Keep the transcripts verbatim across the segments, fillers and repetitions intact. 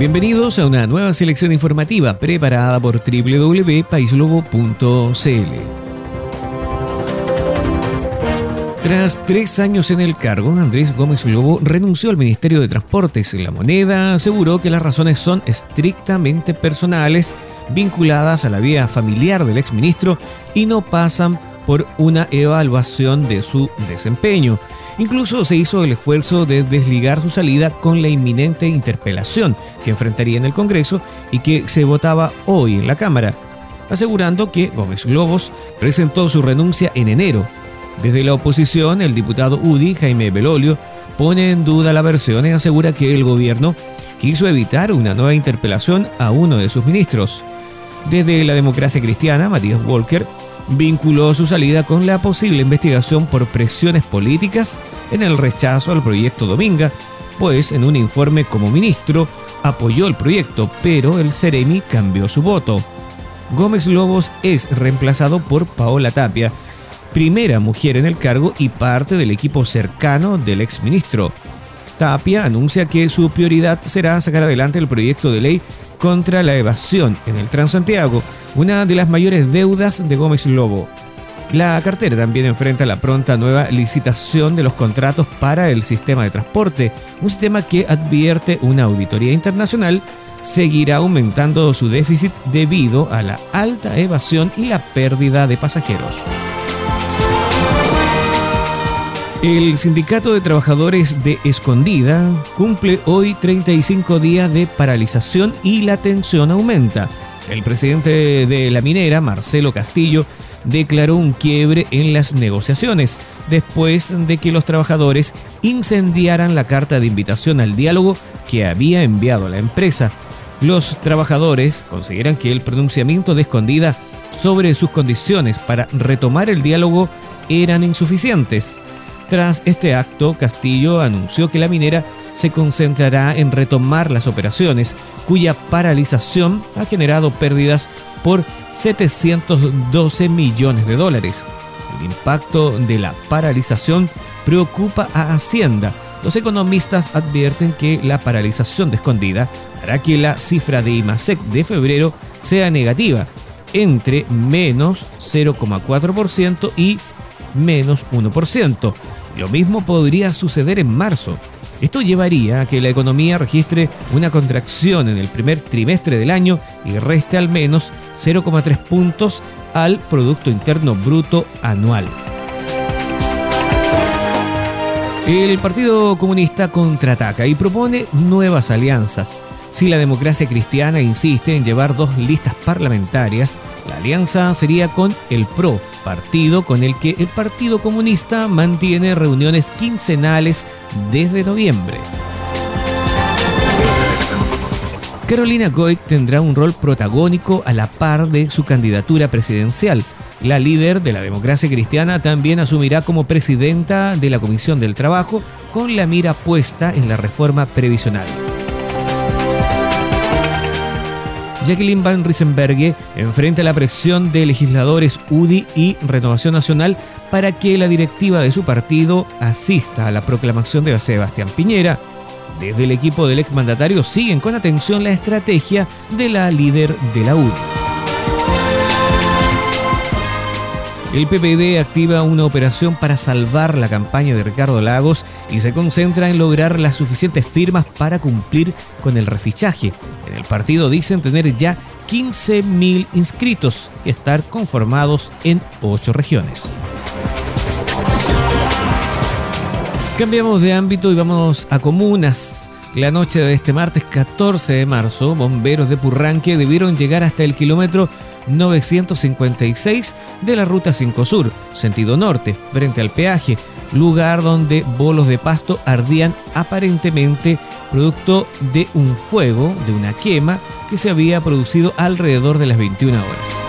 Bienvenidos a una nueva selección informativa preparada por doble u doble u doble u punto país lobo punto c l. Tras tres años en el cargo, Andrés Gómez Lobo renunció al Ministerio de Transportes. La Moneda aseguró que las razones son estrictamente personales, vinculadas a la vida familiar del exministro y no pasan por una evaluación de su desempeño. Incluso se hizo el esfuerzo de desligar su salida con la inminente interpelación que enfrentaría en el Congreso y que se votaba hoy en la Cámara, asegurando que Gómez Lobos presentó su renuncia en enero. Desde la oposición, el diputado U D I, Jaime Belolio, pone en duda la versión y asegura que el gobierno quiso evitar una nueva interpelación a uno de sus ministros. Desde la Democracia Cristiana, Matías Walker vinculó su salida con la posible investigación por presiones políticas en el rechazo al proyecto Dominga, pues en un informe como ministro apoyó el proyecto, pero el Ceremi cambió su voto. Gómez Lobos es reemplazado por Paola Tapia, primera mujer en el cargo y parte del equipo cercano del exministro. Tapia anuncia que su prioridad será sacar adelante el proyecto de ley contra la evasión en el Transantiago, una de las mayores deudas de Gómez Lobo. La cartera también enfrenta la pronta nueva licitación de los contratos para el sistema de transporte, un sistema que, advierte una auditoría internacional, seguirá aumentando su déficit debido a la alta evasión y la pérdida de pasajeros. El Sindicato de Trabajadores de Escondida cumple hoy treinta y cinco días de paralización y la tensión aumenta. El presidente de la minera, Marcelo Castillo, declaró un quiebre en las negociaciones después de que los trabajadores incendiaran la carta de invitación al diálogo que había enviado la empresa. Los trabajadores consideran que el pronunciamiento de Escondida sobre sus condiciones para retomar el diálogo eran insuficientes. Tras este acto, Castillo anunció que la minera se concentrará en retomar las operaciones, cuya paralización ha generado pérdidas por setecientos doce millones de dólares. El impacto de la paralización preocupa a Hacienda. Los economistas advierten que la paralización de Escondida hará que la cifra de IMASEC de febrero sea negativa, entre menos cero coma cuatro por ciento y menos uno por ciento. Lo mismo podría suceder en marzo. Esto llevaría a que la economía registre una contracción en el primer trimestre del año y reste al menos cero coma tres puntos al Producto Interno Bruto anual. El Partido Comunista contraataca y propone nuevas alianzas. Si la Democracia Cristiana insiste en llevar dos listas parlamentarias, la alianza sería con el P R O, partido con el que el Partido Comunista mantiene reuniones quincenales desde noviembre. Carolina Goik tendrá un rol protagónico a la par de su candidatura presidencial. La líder de la Democracia Cristiana también asumirá como presidenta de la Comisión del Trabajo, con la mira puesta en la reforma previsional. Jacqueline Van Riesenberghe enfrenta la presión de legisladores U D I y Renovación Nacional para que la directiva de su partido asista a la proclamación de Sebastián Piñera. Desde el equipo del exmandatario siguen con atención la estrategia de la líder de la U D I. El P P D activa una operación para salvar la campaña de Ricardo Lagos y se concentra en lograr las suficientes firmas para cumplir con el refichaje. En el partido dicen tener ya quince mil inscritos y estar conformados en ocho regiones. Cambiamos de ámbito y vamos a comunas. La noche de este martes catorce de marzo, bomberos de Purranque debieron llegar hasta el kilómetro novecientos cincuenta y seis de la Ruta cinco Sur, sentido norte, frente al peaje, lugar donde bolos de pasto ardían aparentemente producto de un fuego, de una quema que se había producido alrededor de las veintiuna horas.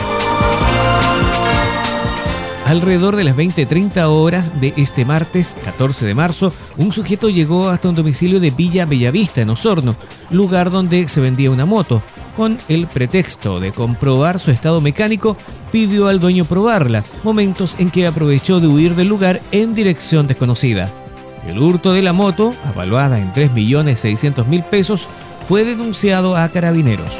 Alrededor de las veinte treinta horas de este martes catorce de marzo, un sujeto llegó hasta un domicilio de Villa Bellavista, en Osorno, lugar donde se vendía una moto. Con el pretexto de comprobar su estado mecánico, pidió al dueño probarla, momentos en que aprovechó de huir del lugar en dirección desconocida. El hurto de la moto, avaluada en tres millones seiscientos mil pesos, fue denunciado a Carabineros.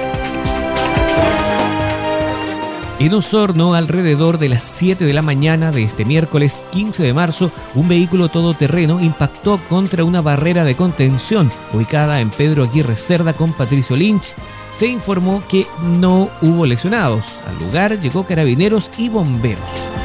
En Osorno, alrededor de las siete de la mañana de este miércoles quince de marzo, un vehículo todoterreno impactó contra una barrera de contención ubicada en Pedro Aguirre Cerda con Patricio Lynch. Se informó que no hubo lesionados. Al lugar llegó Carabineros y bomberos.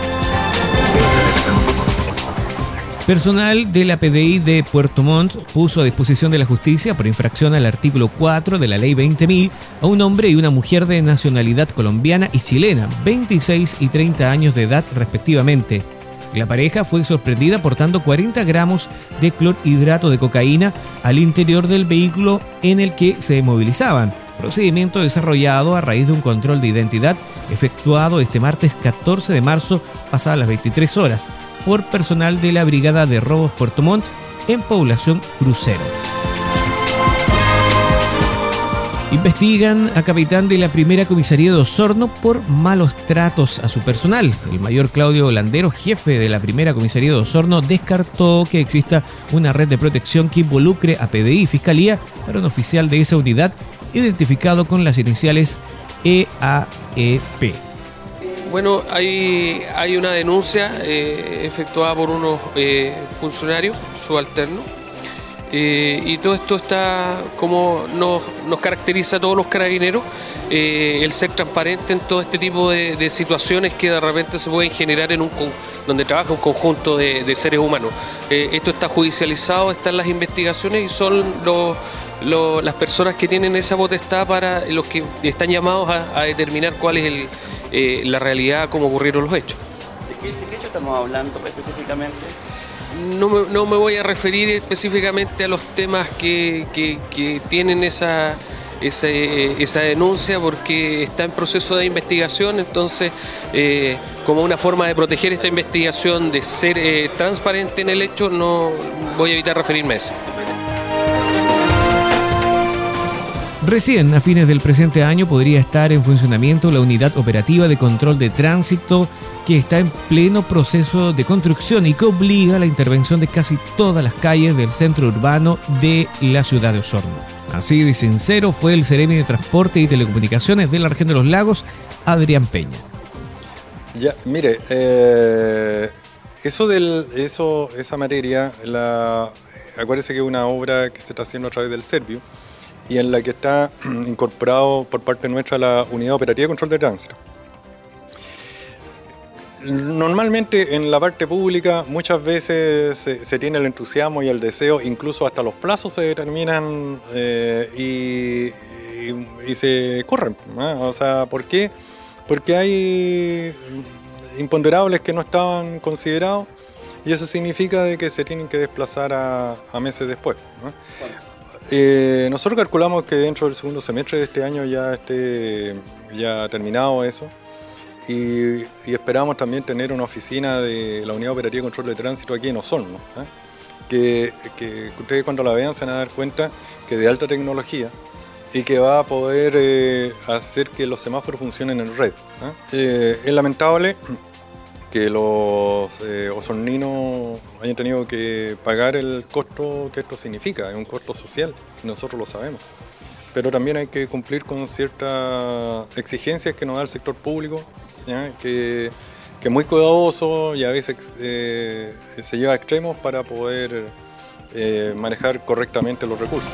Personal de la P D I de Puerto Montt puso a disposición de la justicia por infracción al artículo cuatro de la ley veinte mil a un hombre y una mujer de nacionalidad colombiana y chilena, veintiséis y treinta años de edad respectivamente. La pareja fue sorprendida portando cuarenta gramos de clorhidrato de cocaína al interior del vehículo en el que se movilizaban. Procedimiento desarrollado a raíz de un control de identidad efectuado este martes catorce de marzo pasadas las veintitrés horas por personal de la Brigada de Robos Puerto Montt en Población Crucero. Investigan a capitán de la primera comisaría de Osorno por malos tratos a su personal. El mayor Claudio Holandero, jefe de la primera comisaría de Osorno, descartó que exista una red de protección que involucre a P D I y Fiscalía para un oficial de esa unidad identificado con las iniciales E A E P. Bueno, hay, hay una denuncia eh, efectuada por unos eh, funcionarios subalternos eh, y todo esto está como nos, nos caracteriza a todos los carabineros, eh, el ser transparente en todo este tipo de, de situaciones que de repente se pueden generar en un donde trabaja un conjunto de, de seres humanos. Eh, esto está judicializado, están las investigaciones y son los, los, las personas que tienen esa potestad para los que están llamados a, a determinar cuál es el Eh, la realidad, cómo ocurrieron los hechos. ¿De qué, de qué hecho estamos hablando específicamente? No me, no me voy a referir específicamente a los temas que, que, que tienen esa, esa, esa denuncia porque está en proceso de investigación, entonces eh, como una forma de proteger esta investigación, de ser eh, transparente en el hecho, no voy a evitar referirme a eso. Recién, a fines del presente año, podría estar en funcionamiento la unidad operativa de control de tránsito que está en pleno proceso de construcción y que obliga a la intervención de casi todas las calles del centro urbano de la ciudad de Osorno. Así de sincero fue el Seremi de Transporte y Telecomunicaciones de la región de los Lagos, Adrián Peña. Ya, mire, eh, eso del, eso, esa materia, la, acuérdese que es una obra que se está haciendo a través del Servio, y en la que está incorporado por parte nuestra la Unidad Operativa de Control de Tránsito. Normalmente en la parte pública muchas veces se, se tiene el entusiasmo y el deseo, incluso hasta los plazos se determinan eh, y, y, y se corren, ¿no? O sea, ¿por qué? Porque hay imponderables que no estaban considerados y eso significa de que se tienen que desplazar a, a meses después, ¿no? Eh, nosotros calculamos que dentro del segundo semestre de este año ya esté ya terminado eso y, y esperamos también tener una oficina de la Unidad Operativa de Control de Tránsito aquí en Osorno, ¿eh? que, que ustedes cuando la vean se van a dar cuenta que es de alta tecnología y que va a poder eh, hacer que los semáforos funcionen en red, ¿eh? Eh, es lamentable que los eh, osorninos hayan tenido que pagar el costo que esto significa, es un costo social, nosotros lo sabemos. Pero también hay que cumplir con ciertas exigencias que nos da el sector público, ¿ya? Que, que es muy cuidadoso y a veces eh, se lleva a extremos para poder eh, manejar correctamente los recursos.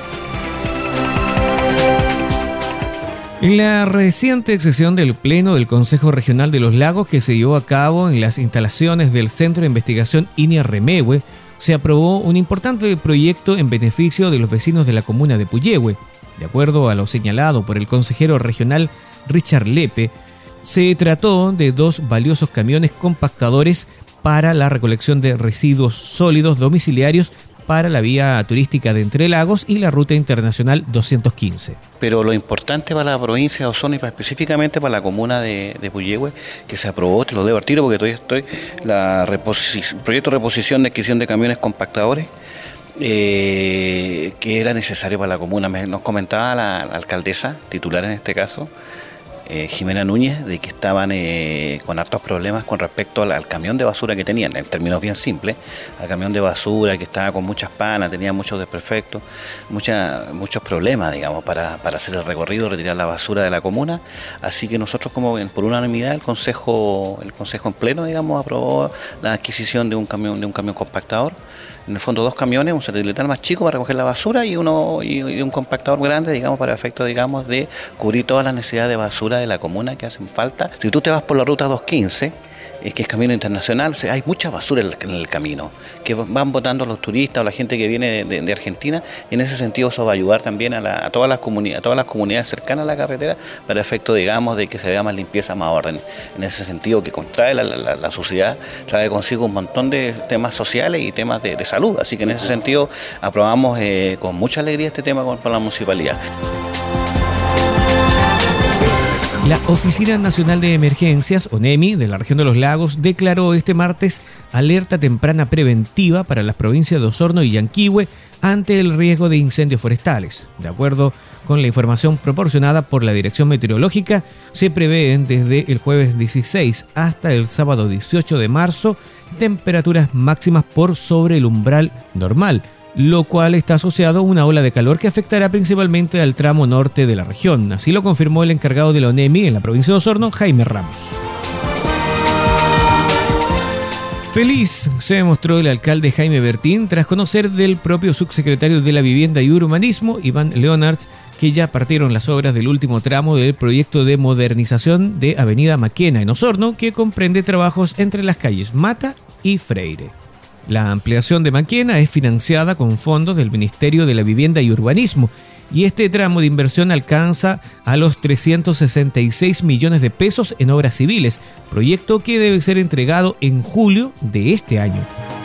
En la reciente sesión del Pleno del Consejo Regional de los Lagos que se llevó a cabo en las instalaciones del Centro de Investigación INIA Remehue, se aprobó un importante proyecto en beneficio de los vecinos de la comuna de Puyehue. De acuerdo a lo señalado por el consejero regional Richard Lepe, se trató de dos valiosos camiones compactadores para la recolección de residuos sólidos domiciliarios para la vía turística de Entre Lagos y la ruta internacional doscientos quince. Pero lo importante para la provincia de Osorno y para, específicamente para la comuna de, de Puyehue, que se aprobó, te lo debo al tiro porque todavía estoy, la reposi- proyecto de reposición de adquisición de camiones compactadores, eh, que era necesario para la comuna. Me, nos comentaba la, la alcaldesa, titular en este caso, eh, Jimena Núñez, de que estaban eh, con hartos problemas con respecto al, al camión de basura que tenían, en términos bien simples, al camión de basura que estaba con muchas panas, tenía muchos desperfectos, mucha, muchos problemas, digamos, para, para hacer el recorrido, retirar la basura de la comuna. Así que nosotros, como por unanimidad, el Consejo, el Consejo en pleno, digamos, aprobó la adquisición de un camión, de un camión compactador. En el fondo, dos camiones, un satelital más chico para recoger la basura y uno y, y un compactador grande, digamos, para efectos, digamos, de cubrir todas las necesidades de basura de la comuna que hacen falta. Si tú te vas por la ruta doscientos quince, es que es camino internacional, o sea, hay mucha basura en el, en el camino, que van botando los turistas o la gente que viene de, de, de Argentina, y en ese sentido eso va a ayudar también a, la, a, todas las comunidades, a todas las comunidades cercanas a la carretera, para efecto, digamos, de que se vea más limpieza, más orden. En ese sentido, que contrae la, la, la sociedad, trae consigo un montón de temas sociales y temas de, de salud, así que en ese sentido aprobamos eh, con mucha alegría este tema con, con la municipalidad. La Oficina Nacional de Emergencias, ONEMI, de la región de los Lagos, declaró este martes alerta temprana preventiva para las provincias de Osorno y Yanquihue ante el riesgo de incendios forestales. De acuerdo con la información proporcionada por la Dirección Meteorológica, se prevén desde el jueves dieciséis hasta el sábado dieciocho de marzo temperaturas máximas por sobre el umbral normal, lo cual está asociado a una ola de calor que afectará principalmente al tramo norte de la región. Así lo confirmó el encargado de la ONEMI en la provincia de Osorno, Jaime Ramos. Feliz se mostró el alcalde Jaime Bertín tras conocer del propio subsecretario de la Vivienda y Urbanismo, Iván Leonard, que ya partieron las obras del último tramo del proyecto de modernización de Avenida Maquena en Osorno, que comprende trabajos entre las calles Mata y Freire. La ampliación de Maquena es financiada con fondos del Ministerio de la Vivienda y Urbanismo, y este tramo de inversión alcanza a los trescientos sesenta y seis millones de pesos en obras civiles, proyecto que debe ser entregado en julio de este año.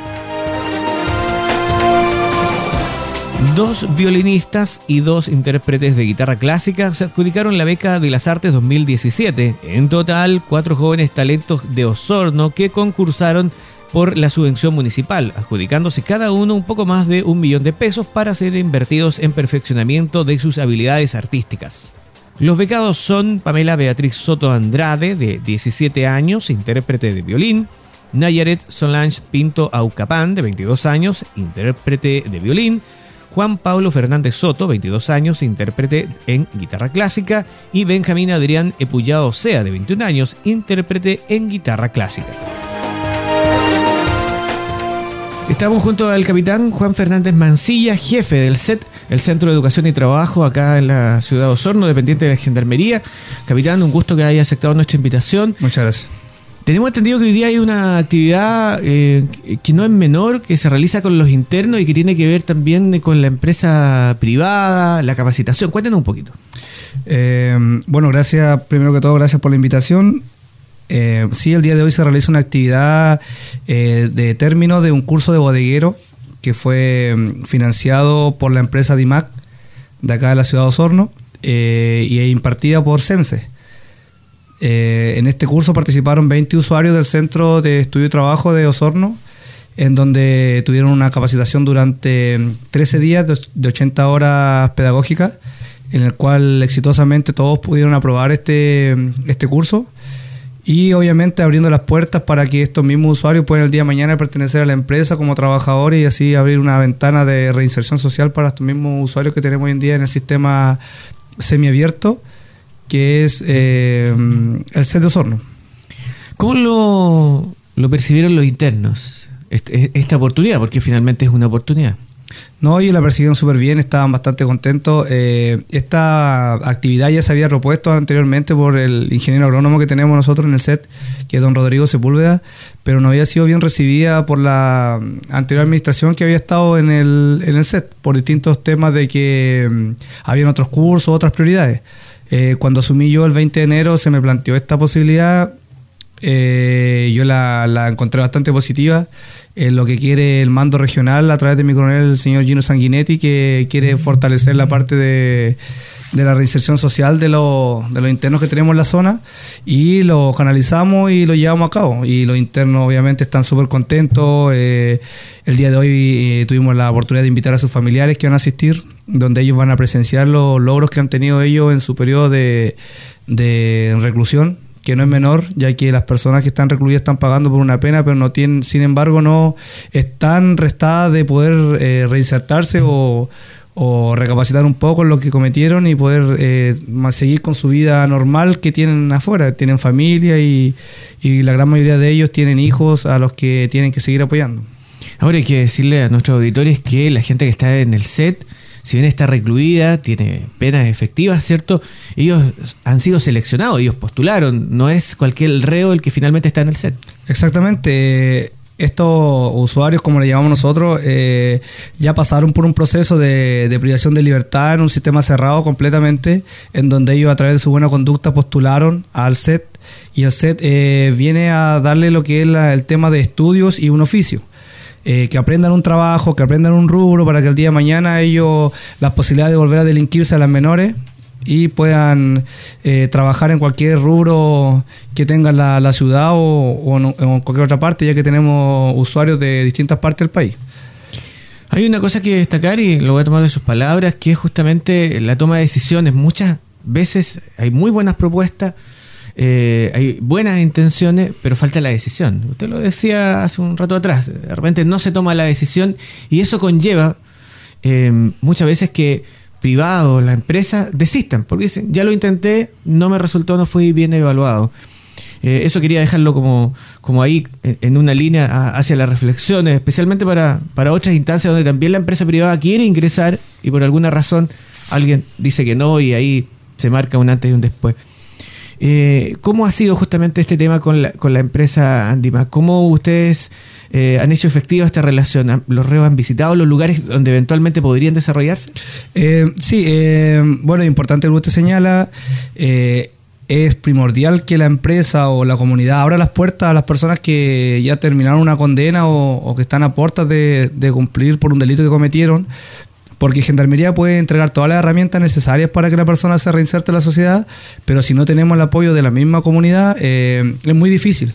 Dos violinistas y dos intérpretes de guitarra clásica se adjudicaron la beca de las Artes dos mil diecisiete. En total, cuatro jóvenes talentos de Osorno que concursaron por la subvención municipal, adjudicándose cada uno un poco más de un millón de pesos para ser invertidos en perfeccionamiento de sus habilidades artísticas. Los becados son Pamela Beatriz Soto Andrade, de diecisiete años, intérprete de violín; Nayaret Solange Pinto Aucapán, de veintidós años, intérprete de violín; Juan Pablo Fernández Soto, veintidós años, intérprete en guitarra clásica; y Benjamín Adrián Epullado Sea, de veintiún años, intérprete en guitarra clásica. Estamos junto al capitán Juan Fernández Mancilla, jefe del C E T, el Centro de Educación y Trabajo acá en la ciudad de Osorno, dependiente de la Gendarmería. Capitán, un gusto que haya aceptado nuestra invitación. Muchas gracias. Tenemos entendido que hoy día hay una actividad eh, que no es menor, que se realiza con los internos y que tiene que ver también con la empresa privada, la capacitación. Cuéntanos un poquito. Eh, bueno, gracias, primero que todo, gracias por la invitación. Eh, sí, el día de hoy se realiza una actividad eh, de término de un curso de bodeguero que fue financiado por la empresa DIMAC de acá de la ciudad de Osorno eh, y impartida por CEMSE. Eh, en este curso participaron veinte usuarios del Centro de Estudio y Trabajo de Osorno, en donde tuvieron una capacitación durante trece días de ochenta horas pedagógicas, en el cual exitosamente todos pudieron aprobar este, este curso. Y obviamente abriendo las puertas para que estos mismos usuarios puedan el día de mañana pertenecer a la empresa como trabajadores y así abrir una ventana de reinserción social para estos mismos usuarios que tenemos hoy en día en el sistema semiabierto, que es eh, el C E T de Osorno. ¿Cómo lo, lo percibieron los internos esta oportunidad? Porque finalmente es una oportunidad. No, ellos la percibieron súper bien, estaban bastante contentos. Eh, esta actividad ya se había propuesto anteriormente por el ingeniero agrónomo que tenemos nosotros en el C E T, que es don Rodrigo Sepúlveda, pero no había sido bien recibida por la anterior administración que había estado en el, en el C E T, por distintos temas de que um, habían otros cursos, otras prioridades. Eh, cuando asumí yo el veinte de enero se me planteó esta posibilidad. eh, yo la, la encontré bastante positiva. En lo que quiere el mando regional a través de mi coronel, el señor Gino Sanguinetti, que quiere fortalecer la parte de, de la reinserción social de, lo, de los internos que tenemos en la zona, y lo canalizamos y lo llevamos a cabo. Y los internos obviamente están súper contentos. Eh, el día de hoy eh, tuvimos la oportunidad de invitar a sus familiares que van a asistir, donde ellos van a presenciar los logros que han tenido ellos en su periodo de, de reclusión, que no es menor, ya que las personas que están recluidas están pagando por una pena, pero no tienen, sin embargo, no están restadas de poder eh, reinsertarse o, o recapacitar un poco en lo que cometieron y poder eh, seguir con su vida normal que tienen afuera. Tienen familia y, y la gran mayoría de ellos tienen hijos a los que tienen que seguir apoyando. Ahora hay que decirle a nuestros auditores que la gente que está en el S E T, si bien está recluida, tiene penas efectivas, ¿cierto? Ellos han sido seleccionados, ellos postularon, no es cualquier reo el que finalmente está en el S E T. Exactamente. Estos usuarios, como le llamamos nosotros, eh, ya pasaron por un proceso de, de privación de libertad en un sistema cerrado completamente, en donde ellos a través de su buena conducta postularon al S E T, y el S E T eh, viene a darle lo que es la, el tema de estudios y un oficio. Eh, que aprendan un trabajo, que aprendan un rubro, para que el día de mañana ellos, las posibilidades de volver a delinquirse a las menores y puedan eh, trabajar en cualquier rubro que tenga la, la ciudad o, o, en, o en cualquier otra parte, ya que tenemos usuarios de distintas partes del país. Hay una cosa que destacar, y lo voy a tomar de sus palabras, que es justamente la toma de decisiones. Muchas veces hay muy buenas propuestas, Eh, hay buenas intenciones, pero falta la decisión. Usted lo decía hace un rato atrás, de repente no se toma la decisión, y eso conlleva eh, muchas veces que privados, la empresa, desistan, porque dicen, ya lo intenté, no me resultó, no fui bien evaluado. Eh, eso quería dejarlo como, como ahí en, en una línea a, hacia las reflexiones, especialmente para, para otras instancias donde también la empresa privada quiere ingresar y por alguna razón alguien dice que no, y ahí se marca un antes y un después. Eh, ¿Cómo ha sido justamente este tema con la, con la empresa Andimac? ¿Cómo ustedes eh, han hecho efectiva esta relación? ¿Los reos han visitado los lugares donde eventualmente podrían desarrollarse? Eh, sí, eh, bueno, es importante lo que usted señala. Eh, es primordial que la empresa o la comunidad abra las puertas a las personas que ya terminaron una condena o, o que están a puertas de, de cumplir por un delito que cometieron, porque Gendarmería puede entregar todas las herramientas necesarias para que la persona se reinserte en la sociedad, pero si no tenemos el apoyo de la misma comunidad, eh, es muy difícil.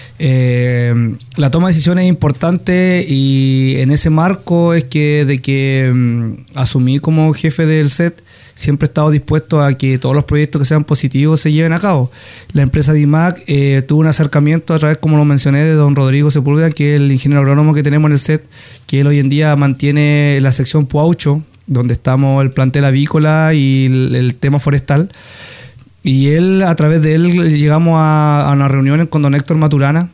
Eh, la toma de decisiones es importante, y en ese marco es que de que um, asumí como jefe del S E T, siempre he estado dispuesto a que todos los proyectos que sean positivos se lleven a cabo. La empresa Andimac eh, tuvo un acercamiento a través, como lo mencioné, de don Rodrigo Sepúlveda, que es el ingeniero agrónomo que tenemos en el S E T, que él hoy en día mantiene la sección Puaucho, donde estamos el plantel avícola y el, el tema forestal. Y él, a través de él, llegamos a, a unas reuniones con don Héctor Maturana,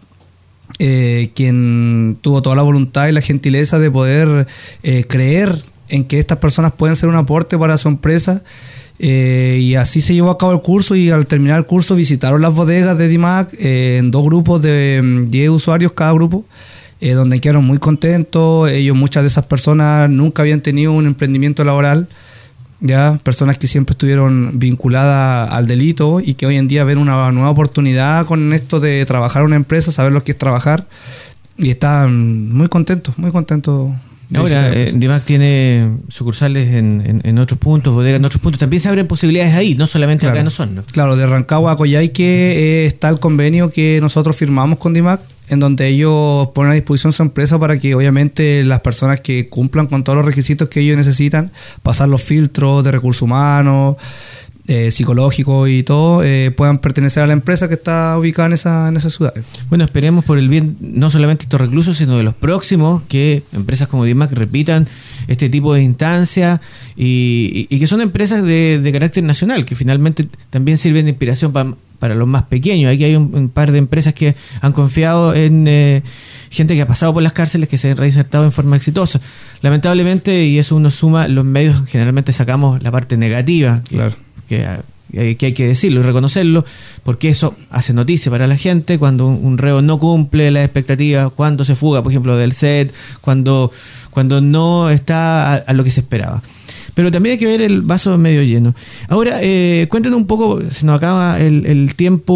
eh, quien tuvo toda la voluntad y la gentileza de poder eh, creer en que estas personas pueden ser un aporte para su empresa, eh, y así se llevó a cabo el curso, y al terminar el curso visitaron las bodegas de Andimac eh, en dos grupos de diez usuarios cada grupo, eh, donde quedaron muy contentos. Ellos, muchas de esas personas nunca habían tenido un emprendimiento laboral, ya personas que siempre estuvieron vinculadas al delito y que hoy en día ven una nueva oportunidad con esto de trabajar en una empresa, saber lo que es trabajar, y están muy contentos, muy contentos. Ahora, eh, Andimac tiene sucursales en, en, en otros puntos, bodegas en otros puntos. También se abren posibilidades ahí, no solamente claro, acá en Osorno. Claro, de Rancagua a Coyhaique eh, está el convenio que nosotros firmamos con Andimac, en donde ellos ponen a disposición su empresa para que obviamente las personas que cumplan con todos los requisitos que ellos necesitan, pasar los filtros de recursos humanos, Eh, psicológico y todo, eh, puedan pertenecer a la empresa que está ubicada en esa, en esa ciudad. Bueno, esperemos por el bien no solamente estos reclusos, sino de los próximos, que empresas como Andimac repitan este tipo de instancias, y, y, y que son empresas de, de carácter nacional, que finalmente también sirven de inspiración pa, para los más pequeños. Aquí hay un, un par de empresas que han confiado en eh, gente que ha pasado por las cárceles, que se han reinsertado en forma exitosa. Lamentablemente, y eso uno suma, los medios generalmente sacamos la parte negativa. Claro. Que, que hay que decirlo y reconocerlo, porque eso hace noticia para la gente cuando un reo no cumple las expectativas, cuando se fuga, por ejemplo, del S E T, cuando, cuando no está a, a lo que se esperaba. Pero también hay que ver el vaso medio lleno. Ahora, eh, cuéntanos un poco, se nos acaba el, el tiempo,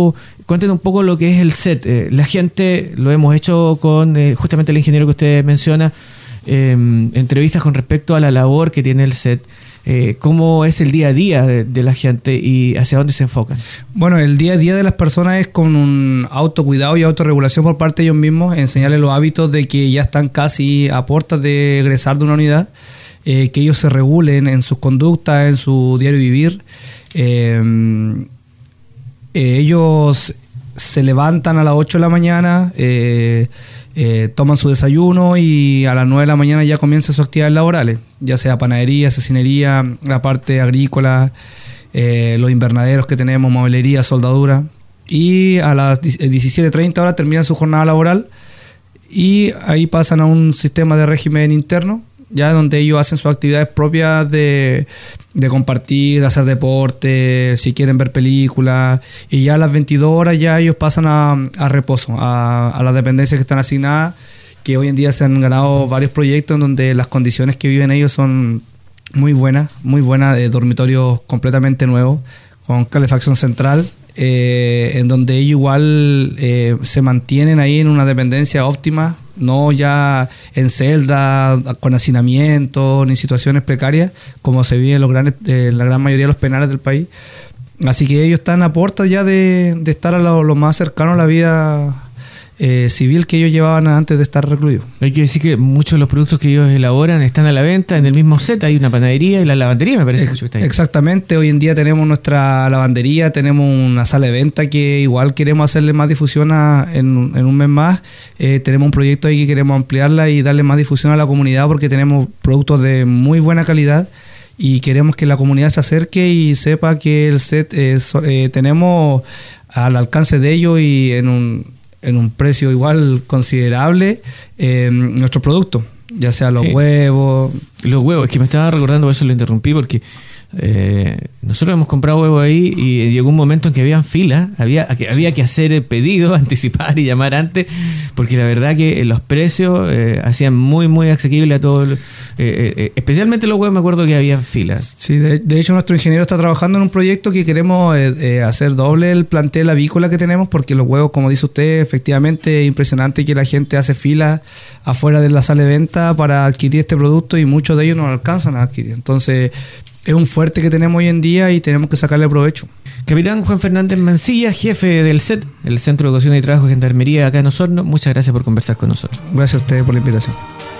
cuéntenos un poco lo que es el S E T. Eh, la gente, lo hemos hecho con eh, justamente el ingeniero que usted menciona, eh, entrevistas con respecto a la labor que tiene el S E T. Eh, ¿Cómo es el día a día de, de la gente y hacia dónde se enfocan? Bueno, el día a día de las personas es con un autocuidado y autorregulación por parte de ellos mismos, enseñarles los hábitos de que ya están casi a puertas de egresar de una unidad, eh, que ellos se regulen en sus conductas, en su diario vivir. Eh, eh, ellos se levantan a las ocho de la mañana, eh, Eh, toman su desayuno y a las nueve de la mañana ya comienzan sus actividades laborales, ya sea panadería, cecinería, la parte agrícola, eh, los invernaderos que tenemos, mueblería, soldadura, y a las diecisiete treinta horas terminan su jornada laboral y ahí pasan a un sistema de régimen interno, ya donde ellos hacen sus actividades propias de, de compartir, de hacer deporte, si quieren ver películas, y ya a las veintidós horas ya ellos pasan a, a reposo, a, a las dependencias que están asignadas, que hoy en día se han ganado varios proyectos en donde las condiciones que viven ellos son muy buenas, muy buenas, de dormitorios completamente nuevos, con calefacción central, eh, en donde ellos igual eh, se mantienen ahí en una dependencia óptima, no ya en celda, con hacinamiento, ni situaciones precarias, como se vive en, los grandes, en la gran mayoría de los penales del país. Así que ellos están a puertas ya de, de estar a lo, lo más cercano a la vida eh, civil que ellos llevaban antes de estar recluidos. Hay que decir que muchos de los productos que ellos elaboran están a la venta en el mismo set. Hay una panadería y la lavandería, me parece. Ex- que está ahí. Exactamente, hoy en día tenemos nuestra lavandería, tenemos una sala de venta que igual queremos hacerle más difusión a, en, en un mes más. Eh, tenemos un proyecto ahí que queremos ampliarla y darle más difusión a la comunidad porque tenemos productos de muy buena calidad y queremos que la comunidad se acerque y sepa que el set eh, so, eh, tenemos al alcance de ellos y en un en un precio igual considerable eh, nuestros productos, ya sea los sí. huevos. Los huevos, es que me estaba recordando, por eso lo interrumpí, porque eh, nosotros hemos comprado huevos ahí y llegó un momento en que había fila, había, había que hacer pedidos, anticipar y llamar antes, porque la verdad que los precios eh, hacían muy muy asequible a todos, eh, eh, especialmente los huevos. Me acuerdo que había filas. Sí, de, de hecho nuestro ingeniero está trabajando en un proyecto que queremos eh, eh, hacer doble el plantel avícola que tenemos, porque los huevos, como dice usted, efectivamente es impresionante que la gente hace fila afuera de la sala de venta para adquirir este producto y muchos de ellos no lo alcanzan a adquirir. Entonces es un fuerte que tenemos hoy en día y tenemos que sacarle provecho. Capitán Juan Fernández Mancilla, jefe del S E T, el Centro de Educación y Trabajo de Gendarmería acá en Osorno, muchas gracias por conversar con nosotros. Gracias a ustedes por la invitación.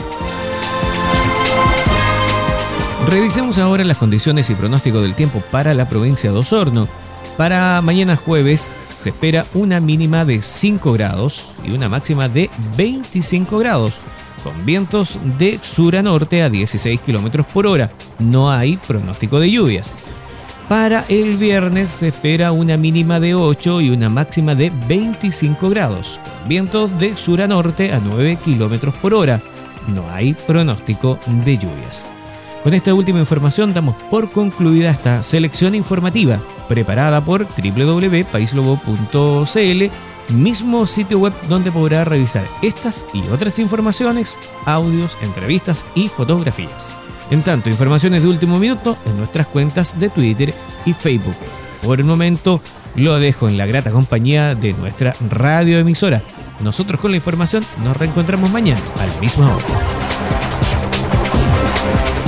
Revisemos ahora las condiciones y pronóstico del tiempo para la provincia de Osorno. Para mañana jueves se espera una mínima de cinco grados y una máxima de veinticinco grados. Con vientos de sur a norte a dieciséis kilómetros por hora. No hay pronóstico de lluvias. Para el viernes se espera una mínima de ocho y una máxima de veinticinco grados. Con vientos de sur a norte a nueve kilómetros por hora. No hay pronóstico de lluvias. Con esta última información damos por concluida esta selección informativa preparada por doble u doble u doble u punto país lobo punto c l, mismo sitio web donde podrá revisar estas y otras informaciones, audios, entrevistas y fotografías. En tanto, informaciones de último minuto en nuestras cuentas de Twitter y Facebook. Por el momento, lo dejo en la grata compañía de nuestra radioemisora. Nosotros con la información nos reencontramos mañana a la misma hora.